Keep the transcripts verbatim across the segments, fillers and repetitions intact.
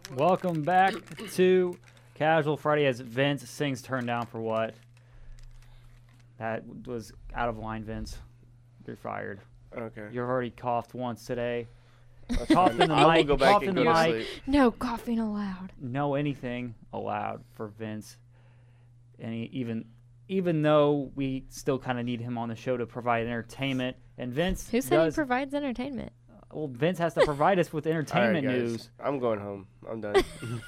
Welcome back to Casual Friday as Vince sings Turn Down for What? That was out of line, Vince. You're fired. Okay. You've already coughed once today. That's Coughed fine. in the I will mic, go back coughed and in go the to mic. sleep. No coughing allowed. No anything allowed for Vince. And he, even even though we still kind of need him on the show to provide entertainment, and Vince Who said does, he provides entertainment? well, Vince has to provide us with All right, entertainment guys. news. I'm going home. I'm done.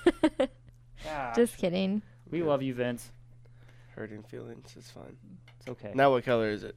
Gosh, Just kidding. we love you, Vince. Hurting feelings. It's fine. It's okay. Now, what color is it?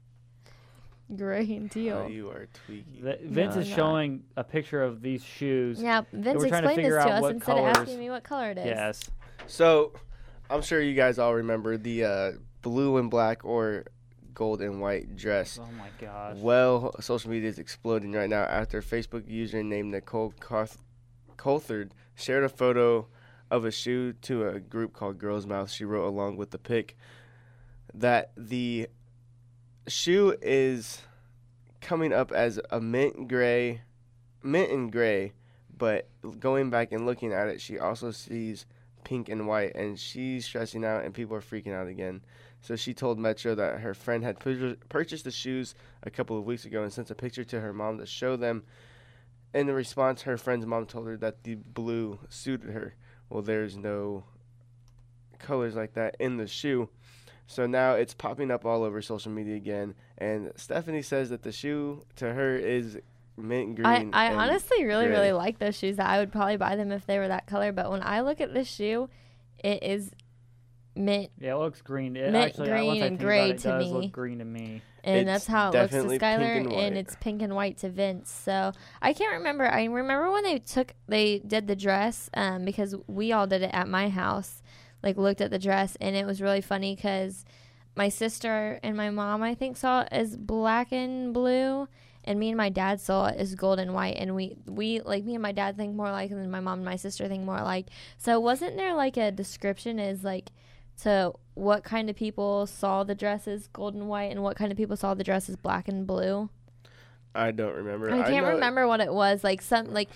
Gray and teal. Oh, you are tweaky. The- Vince No, is I'm not. showing a picture of these shoes. Yeah, Vince we're trying to explained figure this to out us what instead colors- of asking me what color it is. Yes. So, I'm sure you guys all remember the uh, blue and black or gold and white dress. Oh my gosh. Well, social media is exploding right now after a Facebook user named Nicole Carth- Coulthard shared a photo of a shoe to a group called Girls Mouth. She wrote along with the pic that the shoe is coming up as a mint gray, mint and gray, but going back and looking at it, she also sees pink and white, and she's stressing out, and people are freaking out again. So she told Metro that her friend had pur- purchased the shoes a couple of weeks ago and sent a picture to her mom to show them. In the response, her friend's mom told her that the blue suited her. Well, there's no colors like that in the shoe. So now it's popping up all over social media again. And Stephanie says that the shoe to her is mint green. I, I and honestly really, gray. really like those shoes. I would probably buy them if they were that color. But when I look at this shoe, it is mint, Yeah, it looks green. It Mint, actually, green, once I and think gray about it, it to does me. look green to me. and It's that's how it looks to definitely pink Skylar, and white. it's pink and white to Vince. So I can't remember. I remember when they took, they did the dress, um, because we all did it at my house. Like looked at the dress, and it was really funny because my sister and my mom, I think, saw it as black and blue, and me and my dad saw it as gold and white. And we, we like me and my dad think more alike, and then my mom and my sister think more alike. So wasn't there like a description as like to what kind of people saw the dress as gold and white, and what kind of people saw the dress as black and blue? I don't remember. I can't know- remember what it was. Like some like.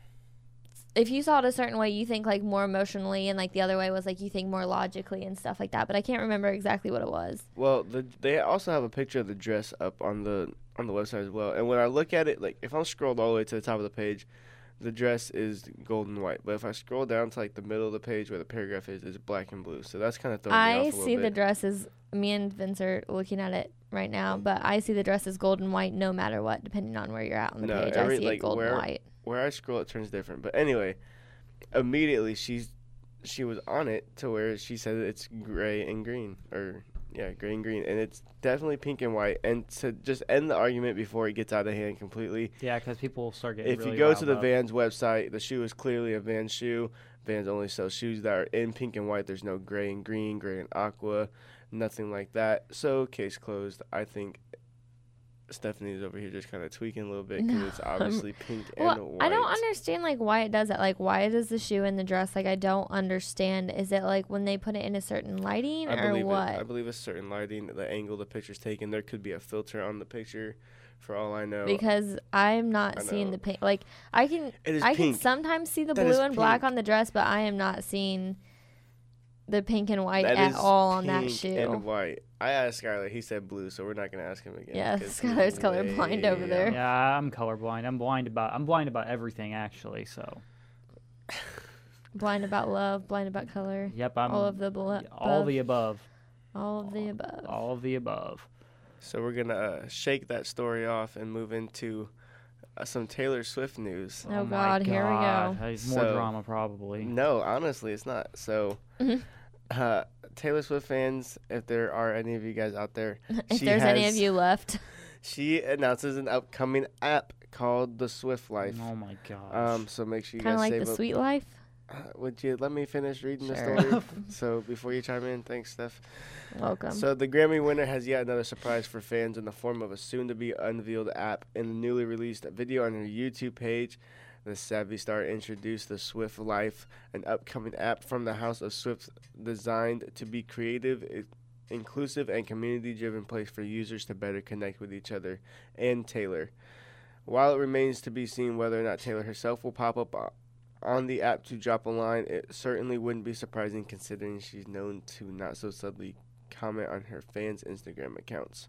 If you saw it a certain way, you think like more emotionally, and like the other way was like you think more logically and stuff like that. But I can't remember exactly what it was. Well, the, they also have a picture of the dress up on the on the website as well. And when I look at it, like if I'm scrolled all the way to the top of the page, the dress is gold and white. But if I scroll down to like the middle of the page where the paragraph is, it's black and blue. So that's kind of throwing me I off a little see the bit. dress as me and Vince are looking at it right now, but I see the dress as gold and white no matter what, depending on where you're at on the No, page. every- I see like, it gold where- and white. Where I scroll, it turns different. But anyway, immediately she's she was on it to where she said it's gray and green, or yeah, gray and green, and it's definitely pink and white. And to just end the argument before it gets out of hand completely, Yeah, because people will start getting if really you go to riled the up. Vans website, the shoe is clearly a Vans shoe. Vans only sell shoes that are in pink and white. There's no gray and green, gray and aqua, nothing like that. So case closed. I think Stephanie's over here just kind of tweaking a little bit because No, it's obviously pink and Well, white. I don't understand like why it does that. Like, why does the shoe and the dress? Like, I don't understand. Is it like when they put it in a certain lighting, I or believe what? It, I believe it's certain lighting, the angle the picture's taken. There could be a filter on the picture, for all I know. Because I'm not I seeing know. the pink. Like, I can, It is I pink. can sometimes see the That is blue and black pink. on the dress, but I am not seeing the pink and white That at is all on that pink shoe. and white. I asked Skylar. He said blue, so we're not gonna ask him again. Yeah, 'cause Skylar's he's colorblind way over there. off. Yeah, I'm colorblind. I'm blind about. I'm blind about everything actually. So. Blind about love, blind about color. Yep, I'm all of the blo- all above. the above. all of the above. All of the above. So we're gonna uh, shake that story off and move into uh, some Taylor Swift news. Oh, my God, here we go. God. There's more So- drama probably. No, honestly, it's not. So, Mhm. uh, Taylor Swift fans, if there are any of you guys out there, If she there's any of has- you left. she announces an upcoming app called the Swift Life. Oh my gosh. Um, so make sure you Kind of guys like save the up. sweet life. Uh, would you let me finish reading Sure. the story? So before you chime in, thanks, Steph. Welcome. So the Grammy winner has yet another surprise for fans in the form of a soon-to-be unveiled app. In the newly released video on her YouTube page, the Savvy star introduced the Swift Life, an upcoming app from the House of Swift designed to be creative, i- inclusive, and community-driven place for users to better connect with each other and Taylor. While it remains to be seen whether or not Taylor herself will pop up o- on the app to drop a line, it certainly wouldn't be surprising considering she's known to not so subtly comment on her fans' Instagram accounts.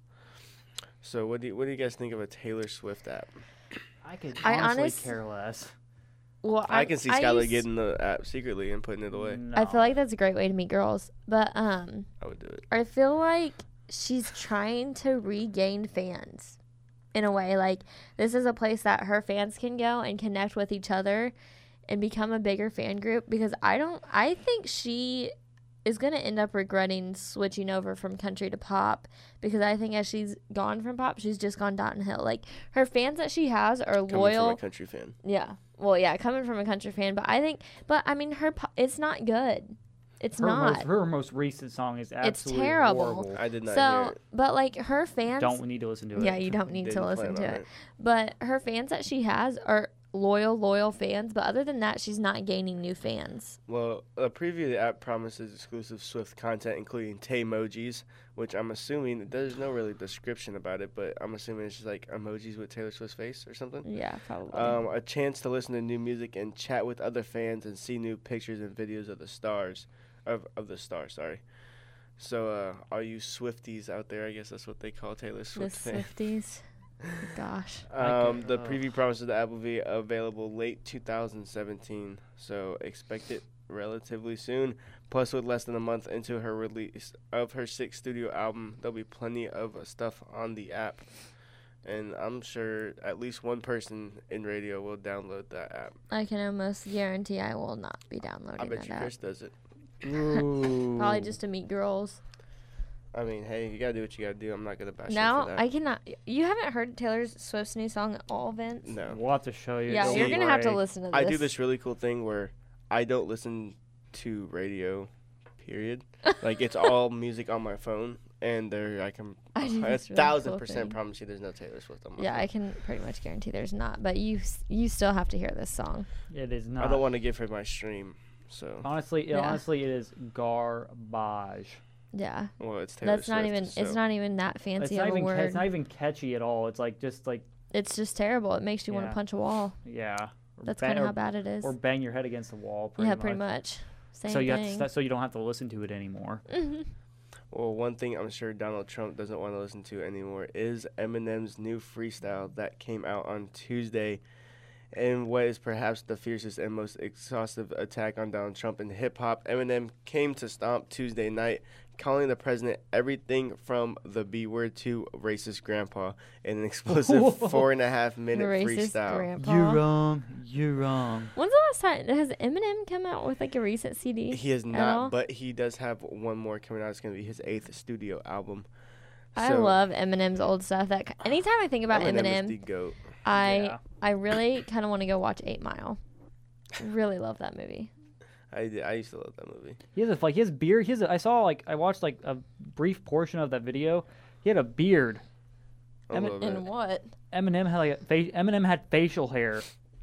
So what do you, what do you guys think of a Taylor Swift app? I could I honestly honest- care less. Well, I, can see I Skylar used- getting the app secretly and putting it away. No. I feel like that's a great way to meet girls, but um, I would do it. I feel like she's trying to regain fans in a way. Like, this is a place that her fans can go and connect with each other and become a bigger fan group, because I don't, I think she is going to end up regretting switching over from country to pop, because I think as she's gone from pop, she's just gone downhill. Like, her fans that she has are Coming loyal. from a country fan. Yeah. Well, yeah, coming from a country fan, but I think, but I mean, her, po- it's not good. It's her not. Most, her most recent song is absolutely terrible. horrible. I did not So, hear it. but like her fans, Don't need to listen to it. yeah, you don't need to Didn't listen plan to on it. But her fans that she has are loyal, loyal fans. But other than that, she's not gaining new fans. Well, a preview of the app promises exclusive Swift content, including Taymojis, which I'm assuming, there's no really description about it, but I'm assuming it's just like emojis with Taylor Swift's face or something. Yeah, probably. Um, a chance to listen to new music and chat with other fans and see new pictures and videos of the stars, of, of the stars, sorry. So, uh, all you Swifties out there, I guess that's what they call Taylor the Swift fans. Swifties. Gosh. Um, the Ugh. preview promises the app will be available late two thousand seventeen, so expect it relatively soon. Plus, with less than a month into her release of her sixth studio album, there'll be plenty of stuff on the app. And I'm sure at least one person in radio will download that app. I can almost guarantee I will not be downloading I bet that you app. Chris does it. Ooh. Probably just to meet girls. I mean, hey, you gotta do what you gotta do. I'm not gonna bash you Now for that. I cannot. You haven't heard Taylor Swift's new song at all, Vince? no. We'll have to show you. Yeah, Don't you're gonna have to worry. listen to this. I do this really cool thing where I don't listen to radio, period. Like, it's all music on my phone, and there I can I do a this really thousand cool percent thing. promise you there's no Taylor Swift on my Yeah, phone. I can pretty much guarantee there's not. But you, s- you still have to hear this song. It is not. I don't want to give her my stream, so Honestly, Yeah. honestly, it is garbage. Yeah, well, it's Taylor that's not Swift, even. so. It's not even that It's fancy not of a even. ca- word. It's not even catchy at all. It's like just like It's just terrible. It makes you want Yeah. to punch a wall. yeah. Or That's bang- kind of or- how bad it is. Or bang your head against the wall. Pretty Yeah, much. pretty much. Same So you have to thing. st- so you don't have to listen to it anymore. Mhm. Well, one thing I'm sure Donald Trump doesn't want to listen to anymore is Eminem's new freestyle that came out on Tuesday, and what is perhaps the fiercest and most exhaustive attack on Donald Trump in hip hop. Eminem came to stomp Tuesday night, calling the president everything from the B word to racist grandpa in an explosive four and a half minute Racist freestyle. grandpa. You're wrong. You're wrong. When's the last time has Eminem come out with like a recent C D? He has all? not, but he does have one more coming out. It's going to be his eighth studio album. I So, love Eminem's old stuff. That anytime I think about Eminem Eminem, is the GOAT. I Yeah. I really kind of want to go watch Eight Mile. Really love that movie. I, did- I used to love that movie. He has a like his beard. He has. A, I saw like I watched like a brief portion of that video. He had a beard. I Emin- love And it. what? Eminem had like a fa- Eminem had facial hair.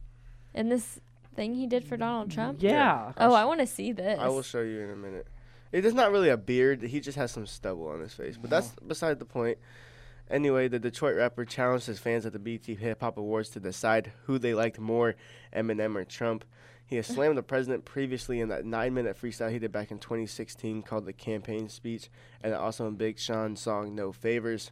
And this thing he did for Donald Trump? Yeah. Oh, I want to see this. I will show you in a minute. It is not really a beard. He just has some stubble on his face. But that's beside the point. Anyway, the Detroit rapper challenged his fans at the B E T Hip Hop Awards to decide who they liked more, Eminem or Trump. He has slammed the president previously in that nine-minute freestyle he did back in twenty sixteen called the campaign speech, and also in Big Sean's song No Favors.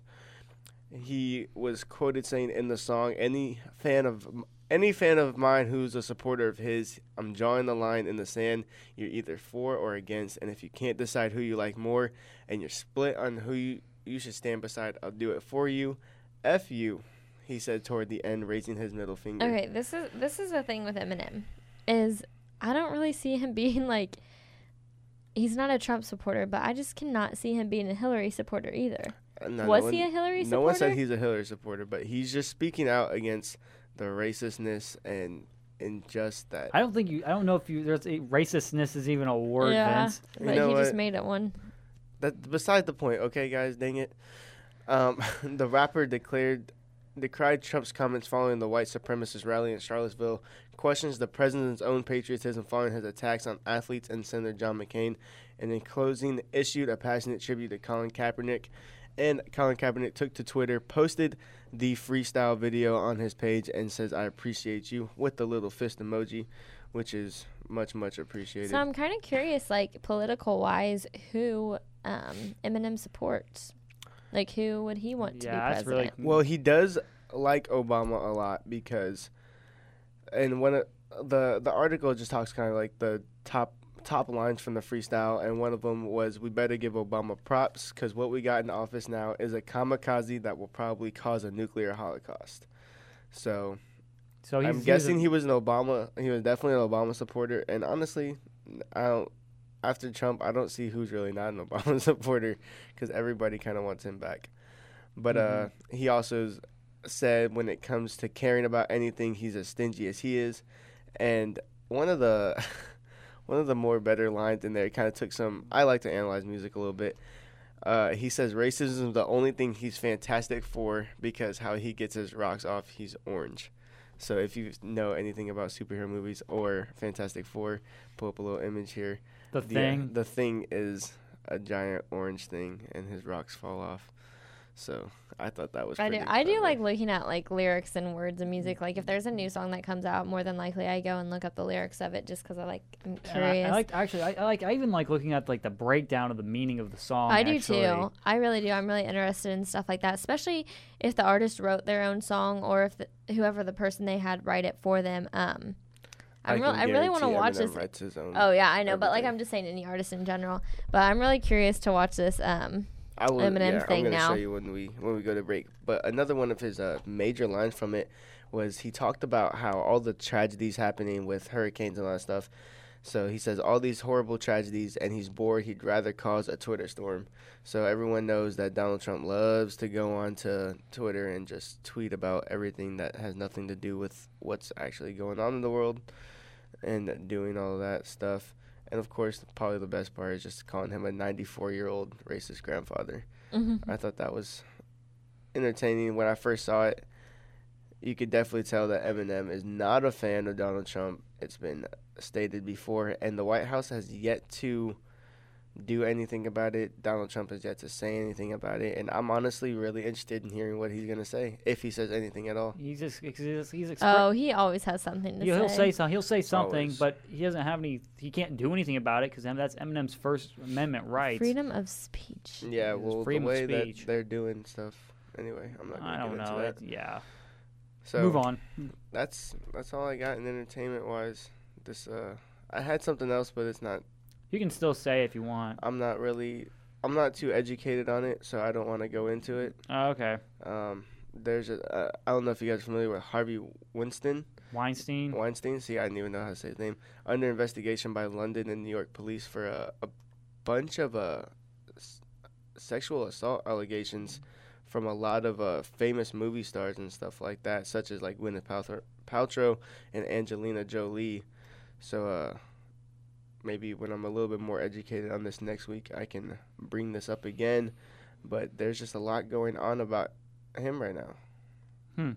He was quoted saying in the song, "Any fan of any fan of mine who's a supporter of his, I'm drawing the line in the sand. You're either for or against, and if you can't decide who you like more, and you're split on who you, you should stand beside, I'll do it for you. F you," he said toward the end, raising his middle finger. Okay, this is this is the thing with Eminem, is I don't really see him being like, he's not a Trump supporter, but I just cannot see him being a Hillary supporter either. Uh, no, Was no he one- a Hillary No supporter? one said he's a Hillary supporter, but he's just speaking out against the racistness and and just that. I don't think you. I don't know if you. There's a, racistness is even a word, yeah, Vince. You but know he just what? made it one. That beside the point, okay, guys, dang it. Um, the rapper declared, decried Trump's comments following the white supremacist rally in Charlottesville, questions the president's own patriotism following his attacks on athletes and Senator John McCain, and in closing, issued a passionate tribute to Colin Kaepernick. And Colin Kaepernick took to Twitter, posted the freestyle video on his page, and says, "I appreciate you," with the little fist emoji. which is much much appreciated. So I'm kind of curious, like political wise, who um, Eminem supports. Like, who would he want to Yeah, be that's president? really- Well, he does like Obama a lot because, and one of the the article just talks kind of like the top top lines from the freestyle, and one of them was, "We better give Obama props because what we got in office now is a kamikaze that will probably cause a nuclear holocaust." So So he's, I'm he's guessing a- he was an Obama. He was definitely an Obama supporter, and honestly, I don't. After Trump, I don't see who's really not an Obama supporter because everybody kind of wants him back. But uh, he also s- said when it comes to caring about anything, he's as stingy as he is. And one of the one of the more better lines in there kind of took some. I like to analyze music a little bit. Uh, he says racism is the only thing he's fantastic for because how he gets his rocks off, he's orange. So if you know anything about superhero movies or Fantastic Four, pull up a little image here. the The, thing. the thing is a giant orange thing, and his rocks fall off. So I thought that was. I do. pretty I do clever. like looking at like lyrics and words and music. Like if there's a new song that comes out, more than likely I go and look up the lyrics of it just because I like. I'm And I, curious. I like actually. I, I like. I even like looking at like the breakdown of the meaning of the song. I do actually. too. I really do. I'm really interested in stuff like that, especially if the artist wrote their own song or if the, whoever the person they had write it for them. Um, I'm can real, I really want to guarantee watch Eminem this. writes his own. Oh yeah, I know, but like everything. I'm just saying any artist in general. But I'm really curious to watch this. Um, I will, Eminem yeah, thing I'm gonna now. show you when we when we go to break. But another one of his uh, major lines from it was he talked about how all the tragedies happening with hurricanes and all that stuff. So he says all these horrible tragedies, and he's bored. He'd rather cause a Twitter storm. So everyone knows that Donald Trump loves to go on to Twitter and just tweet about everything that has nothing to do with what's actually going on in the world and doing all of that stuff. And of course, probably the best part is just calling him a ninety-four-year-old racist grandfather. mhm. I thought that was entertaining. When I first saw it, you could definitely tell that Eminem is not a fan of Donald Trump. It's been stated before, and the White House has yet to do anything about it. Donald Trump has yet to say anything about it, and I'm honestly really interested in hearing what he's going to say, if he says anything at all. He's just he's, he's expre- Oh, he always has something to Yeah, say. he'll say some. He'll say something, Always. but he doesn't have any. He can't do anything about it because that's Eminem's First Amendment right. Freedom of speech. Yeah, It's well, the freedom of way that speech. they're doing stuff. Anyway, I'm not going I to don't get know. into It, that. yeah. So Move on. That's that's all I got in entertainment wise. This uh, I had something else, but it's not. You can still say if you want. I'm not really. I'm not too educated on it, so I don't want to go into it. Oh, okay. Um, there's a. Uh, I don't know if you guys are familiar with Harvey Weinstein. Weinstein. Weinstein. See, I didn't even know how to say his name. Under investigation by London and New York police for a, a bunch of uh, s- sexual assault allegations from a lot of uh, famous movie stars and stuff like that, such as like Gwyneth Paltrow, Paltrow and Angelina Jolie. So uh, maybe when I'm a little bit more educated on this next week, I can bring this up again. But there's just a lot going on about him right now. Hmm.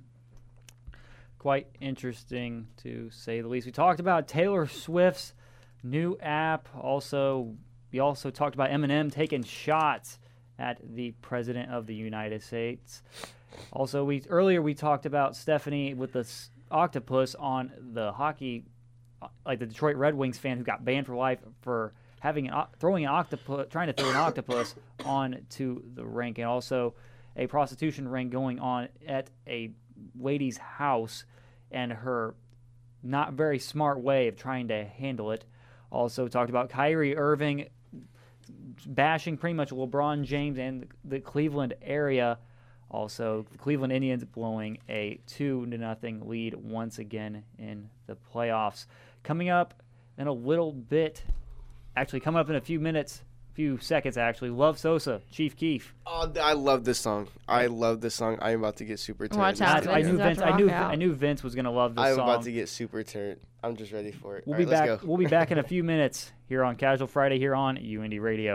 Quite interesting to say the least. We talked about Taylor Swift's new app. Also, we also talked about Eminem taking shots at the President of the United States. Also, we earlier we talked about Stephanie with the s- octopus on the hockey, uh, like the Detroit Red Wings fan who got banned for life for having an, o- throwing an octopus, trying to throw an octopus onto the rink, and also a prostitution ring going on at a lady's house and her not very smart way of trying to handle it. Also talked about Kyrie Irving bashing pretty much LeBron James and the Cleveland area. Also, the Cleveland Indians blowing a two to nothing lead once again in the playoffs. Coming up in a little bit, actually coming up in a few minutes, few seconds actually, Love Sosa, Chief Keef. Oh, th- I love this song. I love this song. I'm about to get super turned. Watch I, out, I Vince knew is about Vince. to I knew. rock out. I knew Vince was gonna love this I'm song. about to get super turned. I'm just ready for it. We'll All be right, let's back. go. We'll be back in a few minutes here on Casual Friday here on U N D Radio.